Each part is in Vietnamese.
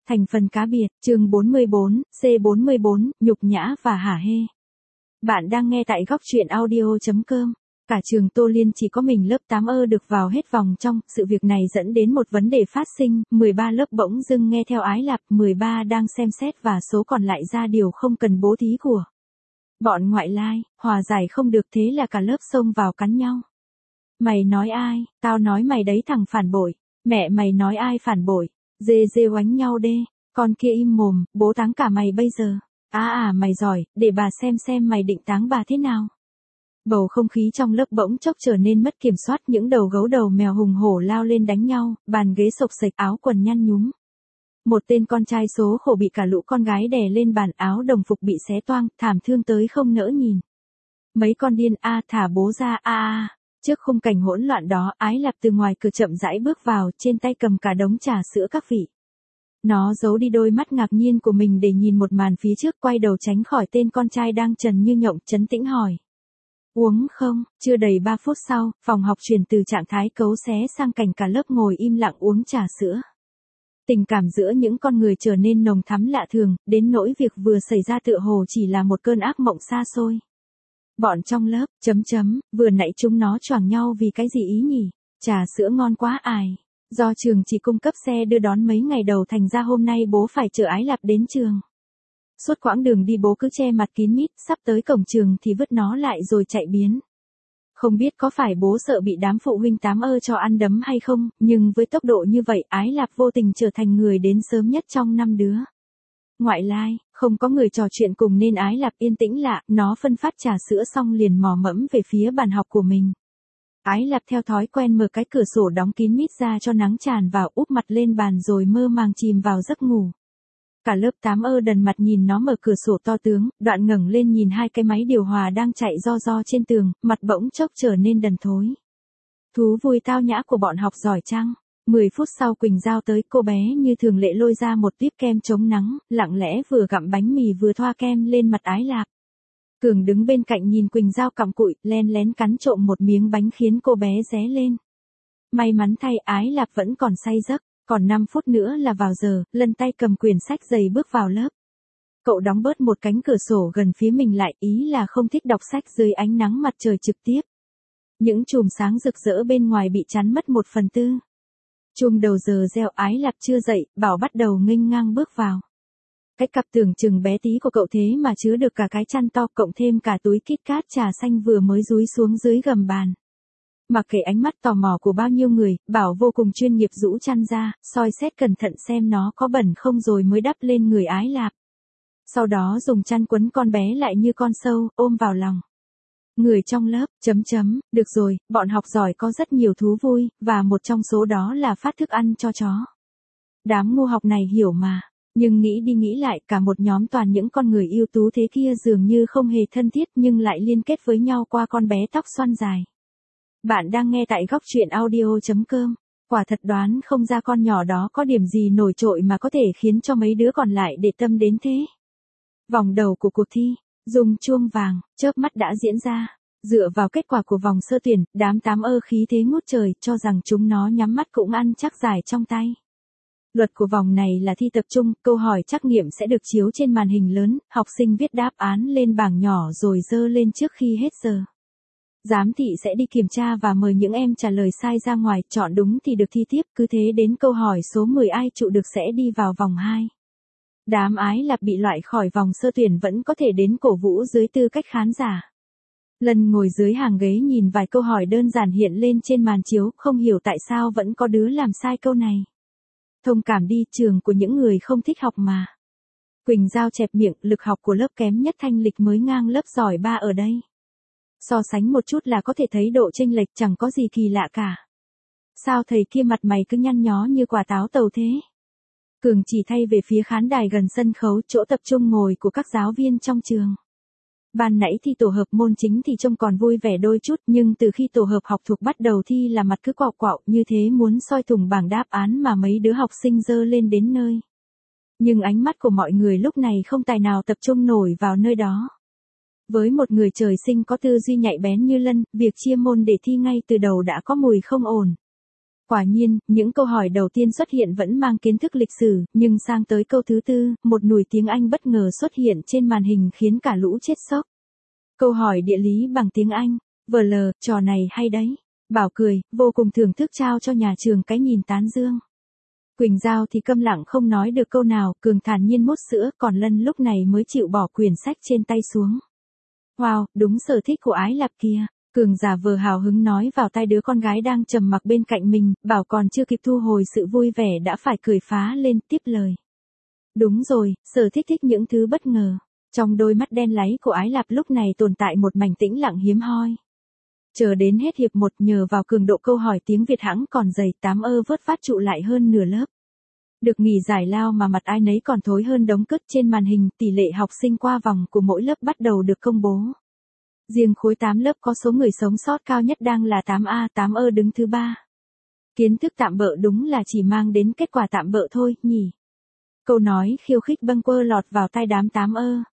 Thành phần cá biệt, chương 44, C44, nhục nhã và hả hê. Bạn đang nghe tại góc truyện audio.com. Cả trường Tô Liên chỉ có mình lớp 8 được vào hết vòng trong, sự việc này dẫn đến một vấn đề phát sinh, 13 lớp bỗng dưng nghe theo Ái Lạp, 13 đang xem xét và số còn lại ra điều không cần bố thí của bọn ngoại lai, hòa giải không được thế là cả lớp xông vào cắn nhau. Mày nói ai, tao nói mày đấy thằng phản bội, mẹ mày nói ai phản bội, dê oánh nhau đê, con kia im mồm, bố táng cả mày bây giờ, mày giỏi, để bà xem mày định táng bà thế nào. Bầu không khí trong lớp bỗng chốc trở nên mất kiểm soát, những đầu gấu đầu mèo hùng hổ lao lên đánh nhau, bàn ghế xộc xệch, áo quần nhăn nhúm. Một tên con trai số khổ bị cả lũ con gái đè lên bàn, áo đồng phục bị xé toang, thảm thương tới không nỡ nhìn. Mấy con điên thả bố ra Trước khung cảnh hỗn loạn đó, Ái Lạp từ ngoài cửa chậm rãi bước vào, trên tay cầm cả đống trà sữa các vị. Nó giấu đi đôi mắt ngạc nhiên của mình để nhìn một màn phía trước, quay đầu tránh khỏi tên con trai đang trần như nhộng, trấn tĩnh hỏi. Uống không? Chưa đầy 3 phút sau, phòng học chuyển từ trạng thái cấu xé sang cảnh cả lớp ngồi im lặng uống trà sữa. Tình cảm giữa những con người trở nên nồng thắm lạ thường, đến nỗi việc vừa xảy ra tựa hồ chỉ là một cơn ác mộng xa xôi. Bọn trong lớp, vừa nãy chúng nó choảng nhau vì cái gì ý nhỉ? Trà sữa ngon quá do trường chỉ cung cấp xe đưa đón mấy ngày đầu thành ra hôm nay bố phải chở Ái Lạp đến trường. Suốt quãng đường đi bố cứ che mặt kín mít, sắp tới cổng trường thì vứt nó lại rồi chạy biến. Không biết có phải bố sợ bị đám phụ huynh 8 cho ăn đấm hay không, nhưng với tốc độ như vậy Ái Lạp vô tình trở thành người đến sớm nhất trong 5 đứa. Ngoại lai, không có người trò chuyện cùng nên Ái Lạp yên tĩnh lạ, nó phân phát trà sữa xong liền mò mẫm về phía bàn học của mình. Ái Lạp theo thói quen mở cái cửa sổ đóng kín mít ra cho nắng tràn vào, úp mặt lên bàn rồi mơ màng chìm vào giấc ngủ. Cả lớp 8 đần mặt nhìn nó mở cửa sổ to tướng, đoạn ngẩng lên nhìn hai cái máy điều hòa đang chạy ro trên tường, mặt bỗng chốc trở nên đần thối. Thú vui tao nhã của bọn học giỏi chăng? 10 phút sau Quỳnh Giao tới, cô bé như thường lệ lôi ra một típ kem chống nắng, lặng lẽ vừa gặm bánh mì vừa thoa kem lên mặt Ái Lạp. Cường đứng bên cạnh nhìn Quỳnh Giao cặm cụi, len lén cắn trộm một miếng bánh khiến cô bé ré lên. May mắn thay Ái Lạp vẫn còn say giấc, còn 5 phút nữa là vào giờ, lân tay cầm quyển sách dày bước vào lớp. Cậu đóng bớt một cánh cửa sổ gần phía mình lại, ý là không thích đọc sách dưới ánh nắng mặt trời trực tiếp. Những chùm sáng rực rỡ bên ngoài bị chắn mất 1/4. Chuông đầu giờ reo, Ái Lạp chưa dậy, bảo bắt đầu nghênh ngang bước vào. Cái cặp tưởng chừng bé tí của cậu thế mà chứa được cả cái chăn to, cộng thêm cả túi KitKat trà xanh vừa mới dúi xuống dưới gầm bàn. Mặc kệ ánh mắt tò mò của bao nhiêu người, Bảo vô cùng chuyên nghiệp rũ chăn ra, soi xét cẩn thận xem nó có bẩn không rồi mới đắp lên người Ái Lạp. Sau đó dùng chăn quấn con bé lại như con sâu, ôm vào lòng. Người trong lớp, được rồi, bọn học giỏi có rất nhiều thú vui, và một trong số đó là phát thức ăn cho chó. Đám ngu học này hiểu mà, nhưng nghĩ đi nghĩ lại, cả một nhóm toàn những con người ưu tú thế kia dường như không hề thân thiết nhưng lại liên kết với nhau qua con bé tóc xoăn dài. Bạn đang nghe tại góc truyện audio.com. Quả thật đoán không ra con nhỏ đó có điểm gì nổi trội mà có thể khiến cho mấy đứa còn lại để tâm đến thế. Vòng đầu của cuộc thi, dùng chuông vàng, chớp mắt đã diễn ra. Dựa vào kết quả của vòng sơ tuyển, đám 8 khí thế ngút trời, cho rằng chúng nó nhắm mắt cũng ăn chắc giải trong tay. Luật của vòng này là thi tập trung, câu hỏi trắc nghiệm sẽ được chiếu trên màn hình lớn, học sinh viết đáp án lên bảng nhỏ rồi dơ lên trước khi hết giờ. Giám thị sẽ đi kiểm tra và mời những em trả lời sai ra ngoài, chọn đúng thì được thi tiếp, cứ thế đến câu hỏi số 10 ai trụ được sẽ đi vào vòng 2. Đám Ái Lạp bị loại khỏi vòng sơ tuyển vẫn có thể đến cổ vũ dưới tư cách khán giả. Lần ngồi dưới hàng ghế nhìn vài câu hỏi đơn giản hiện lên trên màn chiếu, không hiểu tại sao vẫn có đứa làm sai câu này. Thông cảm đi, trường của những người không thích học mà. Quỳnh Giao chẹp miệng, lực học của lớp kém nhất Thanh Lịch mới ngang lớp giỏi 3 ở đây. So sánh một chút là có thể thấy độ chênh lệch chẳng có gì kỳ lạ cả. Sao thầy kia mặt mày cứ nhăn nhó như quả táo tàu thế? Cường chỉ thay về phía khán đài gần sân khấu, chỗ tập trung ngồi của các giáo viên trong trường. Ban nãy thi tổ hợp môn chính thì trông còn vui vẻ đôi chút, nhưng từ khi tổ hợp học thuộc bắt đầu thi là mặt cứ quạo quạo như thế, muốn soi thủng bảng đáp án mà mấy đứa học sinh dơ lên đến nơi. Nhưng ánh mắt của mọi người lúc này không tài nào tập trung nổi vào nơi đó. Với một người trời sinh có tư duy nhạy bén như Lân, việc chia môn để thi ngay từ đầu đã có mùi không ổn. Quả nhiên, những câu hỏi đầu tiên xuất hiện vẫn mang kiến thức lịch sử, nhưng sang tới câu thứ tư, một nùi tiếng Anh bất ngờ xuất hiện trên màn hình khiến cả lũ chết sốc. Câu hỏi địa lý bằng tiếng Anh. VL, trò này hay đấy. Bảo cười, vô cùng thưởng thức trao cho nhà trường cái nhìn tán dương. Quỳnh Giao thì câm lặng không nói được câu nào, Cường thản nhiên mút sữa, còn Lân lúc này mới chịu bỏ quyển sách trên tay xuống. Wow, đúng sở thích của Ái Lạp kia. Cường giả vờ hào hứng nói vào tai đứa con gái đang trầm mặc bên cạnh mình, Bảo còn chưa kịp thu hồi sự vui vẻ đã phải cười phá lên tiếp lời. Đúng rồi, sở thích thích những thứ bất ngờ. Trong đôi mắt đen láy của Ái Lạp lúc này tồn tại một mảnh tĩnh lặng hiếm hoi. Chờ đến hết hiệp 1 nhờ vào cường độ câu hỏi tiếng Việt hãng còn dày, 8 vớt vát trụ lại hơn nửa lớp. Được nghỉ giải lao mà mặt ai nấy còn thối hơn đống cứt trên màn hình, tỷ lệ học sinh qua vòng của mỗi lớp bắt đầu được công bố. Riêng khối 8 lớp có số người sống sót cao nhất đang là 8A, 8 đứng thứ 3. Kiến thức tạm bợ đúng là chỉ mang đến kết quả tạm bợ thôi, nhỉ. Câu nói khiêu khích bâng quơ lọt vào tai đám 8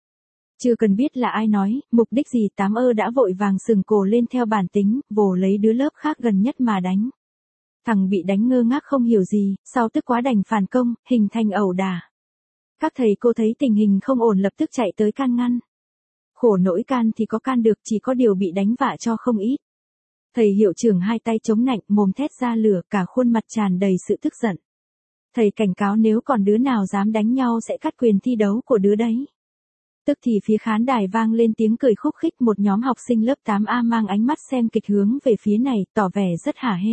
Chưa cần biết là ai nói, mục đích gì 8 đã vội vàng sừng cổ lên theo bản tính, vồ lấy đứa lớp khác gần nhất mà đánh. Thằng bị đánh ngơ ngác không hiểu gì, sau tức quá đành phản công, hình thành ẩu đả. Các thầy cô thấy tình hình không ổn lập tức chạy tới can ngăn. Khổ nỗi can thì có can được, chỉ có điều bị đánh vạ cho không ít. Thầy hiệu trưởng hai tay chống nạnh, mồm thét ra lửa, cả khuôn mặt tràn đầy sự tức giận. Thầy cảnh cáo nếu còn đứa nào dám đánh nhau sẽ cắt quyền thi đấu của đứa đấy. Tức thì phía khán đài vang lên tiếng cười khúc khích, một nhóm học sinh lớp 8A mang ánh mắt xem kịch hướng về phía này, tỏ vẻ rất hả hê.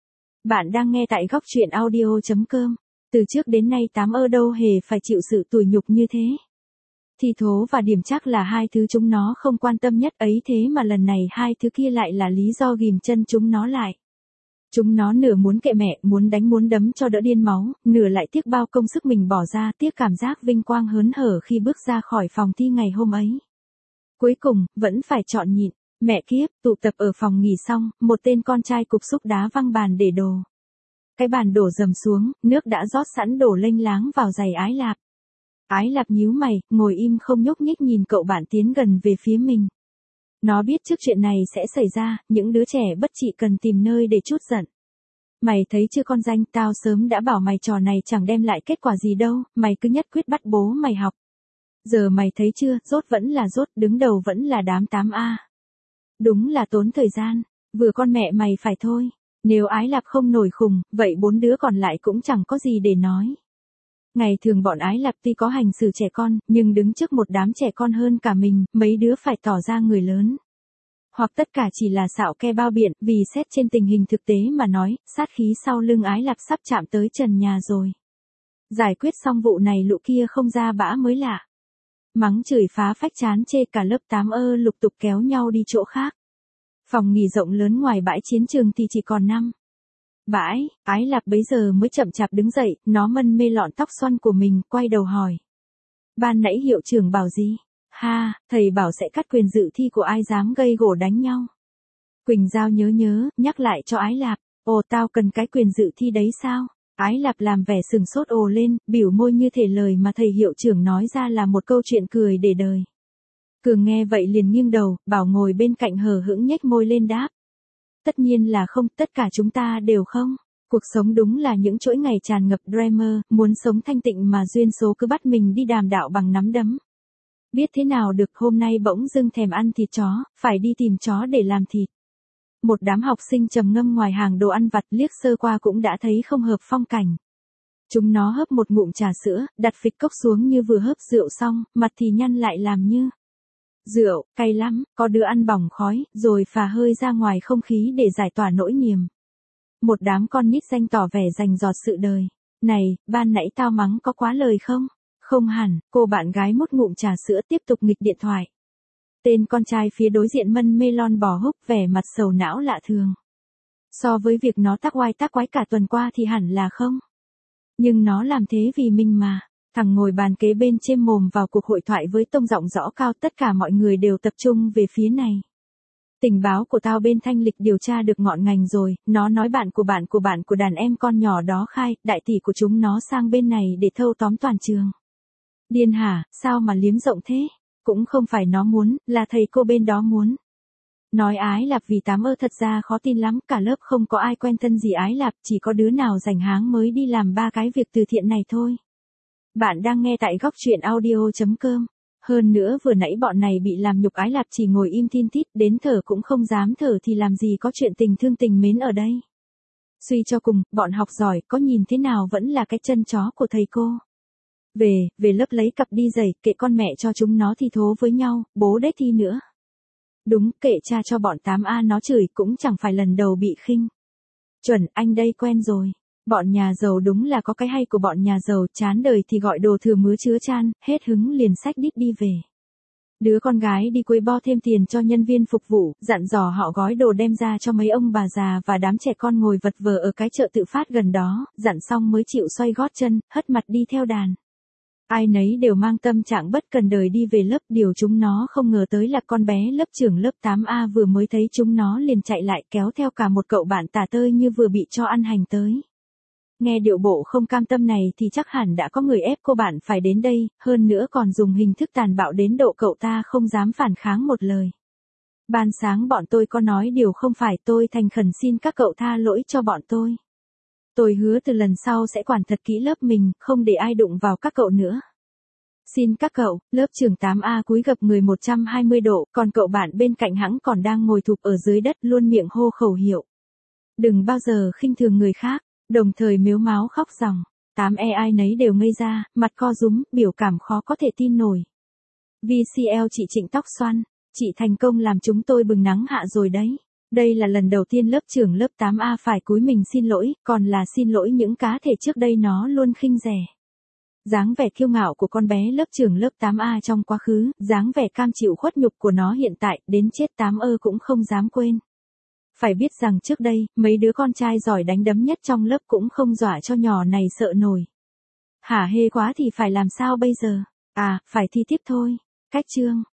Bạn đang nghe tại góc truyện audio.com. Từ trước đến nay 8 đâu hề phải chịu sự tủi nhục như thế. Thi thố và điểm chắc là hai thứ chúng nó không quan tâm nhất ấy, thế mà lần này hai thứ kia lại là lý do ghìm chân chúng nó lại. Chúng nó nửa muốn kệ mẹ, muốn đánh muốn đấm cho đỡ điên máu, nửa lại tiếc bao công sức mình bỏ ra, tiếc cảm giác vinh quang hớn hở khi bước ra khỏi phòng thi ngày hôm ấy. Cuối cùng, vẫn phải chọn nhịn. Mẹ kiếp, tụ tập ở phòng nghỉ xong, một tên con trai cục xúc đá văng bàn để đồ. Cái bàn đổ dầm xuống, nước đã rót sẵn đổ lênh láng vào giày Ái Lạp. Ái Lạp nhíu mày, ngồi im không nhúc nhích nhìn cậu bạn tiến gần về phía mình. Nó biết trước chuyện này sẽ xảy ra, những đứa trẻ bất trị cần tìm nơi để trút giận. Mày thấy chưa con danh, tao sớm đã bảo mày trò này chẳng đem lại kết quả gì đâu, mày cứ nhất quyết bắt bố mày học. Giờ mày thấy chưa, rốt vẫn là rốt, đứng đầu vẫn là đám 8A. Đúng là tốn thời gian, vừa con mẹ mày phải thôi. Nếu Ái Lạp không nổi khùng, vậy 4 đứa còn lại cũng chẳng có gì để nói. Ngày thường bọn Ái Lạp tuy có hành xử trẻ con, nhưng đứng trước một đám trẻ con hơn cả mình, mấy đứa phải tỏ ra người lớn. Hoặc tất cả chỉ là xạo ke bao biện, vì xét trên tình hình thực tế mà nói, sát khí sau lưng Ái Lạp sắp chạm tới trần nhà rồi. Giải quyết xong vụ này lũ kia không ra bã mới lạ. Mắng chửi phá phách chán chê, cả lớp 8 lục tục kéo nhau đi chỗ khác. Phòng nghỉ rộng lớn ngoài bãi chiến trường thì chỉ còn 5. Bãi, Ái Lạp bấy giờ mới chậm chạp đứng dậy, nó mân mê lọn tóc xoăn của mình, quay đầu hỏi. Ban nãy hiệu trưởng bảo gì? Ha, thầy bảo sẽ cắt quyền dự thi của ai dám gây gổ đánh nhau. Quỳnh Giao nhớ, nhắc lại cho Ái Lạp. Ồ, tao cần cái quyền dự thi đấy sao? Ái Lạp làm vẻ sừng sốt ồ lên, biểu môi như thể lời mà thầy hiệu trưởng nói ra là một câu chuyện cười để đời. Cường nghe vậy liền nghiêng đầu, Bảo ngồi bên cạnh hờ hững nhếch môi lên đáp. Tất nhiên là không, tất cả chúng ta đều không. Cuộc sống đúng là những chuỗi ngày tràn ngập drama, muốn sống thanh tịnh mà duyên số cứ bắt mình đi đàm đạo bằng nắm đấm. Biết thế nào được, hôm nay bỗng dưng thèm ăn thịt chó, phải đi tìm chó để làm thịt. Một đám học sinh trầm ngâm ngoài hàng đồ ăn vặt liếc sơ qua cũng đã thấy không hợp phong cảnh. Chúng nó hớp một ngụm trà sữa, đặt phịch cốc xuống như vừa hớp rượu xong, mặt thì nhăn lại làm như. Rượu, cay lắm, có đứa ăn bỏng khói, rồi phà hơi ra ngoài không khí để giải tỏa nỗi niềm. Một đám con nít danh tỏ vẻ rành rọt sự đời. Này, ban nãy tao mắng có quá lời không? Không hẳn, cô bạn gái mút ngụm trà sữa tiếp tục nghịch điện thoại. Tên con trai phía đối diện mân mê lon bò húc vẻ mặt sầu não lạ thường. So với việc nó tác oai tác quái cả tuần qua thì hẳn là không. Nhưng nó làm thế vì mình mà. Thằng ngồi bàn kế bên chêm mồm vào cuộc hội thoại với tông giọng rõ cao, tất cả mọi người đều tập trung về phía này. Tình báo của tao bên thanh lịch điều tra được ngọn ngành rồi, nó nói bạn của đàn em con nhỏ đó khai, đại tỷ của chúng nó sang bên này để thâu tóm toàn trường. Điên hả, sao mà liếm rộng thế? Cũng không phải nó muốn, là thầy cô bên đó muốn. Nói Ái Lạp vì Tám ơ thật ra khó tin lắm, cả lớp không có ai quen thân gì Ái Lạp, chỉ có đứa nào rảnh háng mới đi làm 3 cái việc từ thiện này thôi. Bạn đang nghe tại góc truyện audio.com. Hơn nữa vừa nãy bọn này bị làm nhục Ái Lạp chỉ ngồi im thin thít, đến thở cũng không dám thở thì làm gì có chuyện tình thương tình mến ở đây. Suy cho cùng, bọn học giỏi có nhìn thế nào vẫn là cái chân chó của thầy cô. Về lớp lấy cặp đi giày, kệ con mẹ cho chúng nó thi thố với nhau, bố đếch thi nữa. Đúng, kệ cha cho bọn 8A nó chửi cũng chẳng phải lần đầu bị khinh. Chuẩn, anh đây quen rồi. Bọn nhà giàu đúng là có cái hay của bọn nhà giàu, chán đời thì gọi đồ thừa mứa chứa chan, hết hứng liền xách đít đi về. Đứa con gái đi quấy bo thêm tiền cho nhân viên phục vụ, dặn dò họ gói đồ đem ra cho mấy ông bà già và đám trẻ con ngồi vật vờ ở cái chợ tự phát gần đó, dặn xong mới chịu xoay gót chân, hất mặt đi theo đàn. Ai nấy đều mang tâm trạng bất cần đời đi về lớp, điều chúng nó không ngờ tới là con bé lớp trưởng lớp 8A vừa mới thấy chúng nó liền chạy lại kéo theo cả một cậu bạn tả tơi như vừa bị cho ăn hành tới. Nghe điệu bộ không cam tâm này thì chắc hẳn đã có người ép cô bạn phải đến đây, hơn nữa còn dùng hình thức tàn bạo đến độ cậu ta không dám phản kháng một lời. Ban sáng bọn tôi có nói điều không phải, tôi thành khẩn xin các cậu tha lỗi cho bọn tôi. Tôi hứa từ lần sau sẽ quản thật kỹ lớp mình, không để ai đụng vào các cậu nữa. Xin các cậu, lớp trưởng 8A cúi gập người 120 độ, còn cậu bạn bên cạnh hẵng còn đang ngồi thụp ở dưới đất luôn miệng hô khẩu hiệu. Đừng bao giờ khinh thường người khác, đồng thời mếu máo khóc ròng. 8E ai nấy đều ngây ra, mặt co rúm, biểu cảm khó có thể tin nổi. VCL chị Trịnh tóc xoăn, chị thành công làm chúng tôi bừng nắng hạ rồi đấy. Đây là lần đầu tiên lớp trưởng lớp 8A phải cúi mình xin lỗi, còn là xin lỗi những cá thể trước đây nó luôn khinh rẻ. Dáng vẻ kiêu ngạo của con bé lớp trưởng lớp 8A trong quá khứ, dáng vẻ cam chịu khuất nhục của nó hiện tại, đến chết 8ơ cũng không dám quên. Phải biết rằng trước đây, mấy đứa con trai giỏi đánh đấm nhất trong lớp cũng không dọa cho nhỏ này sợ nổi. Hả hê quá thì phải làm sao bây giờ? À, phải thi tiếp thôi. Cách chương.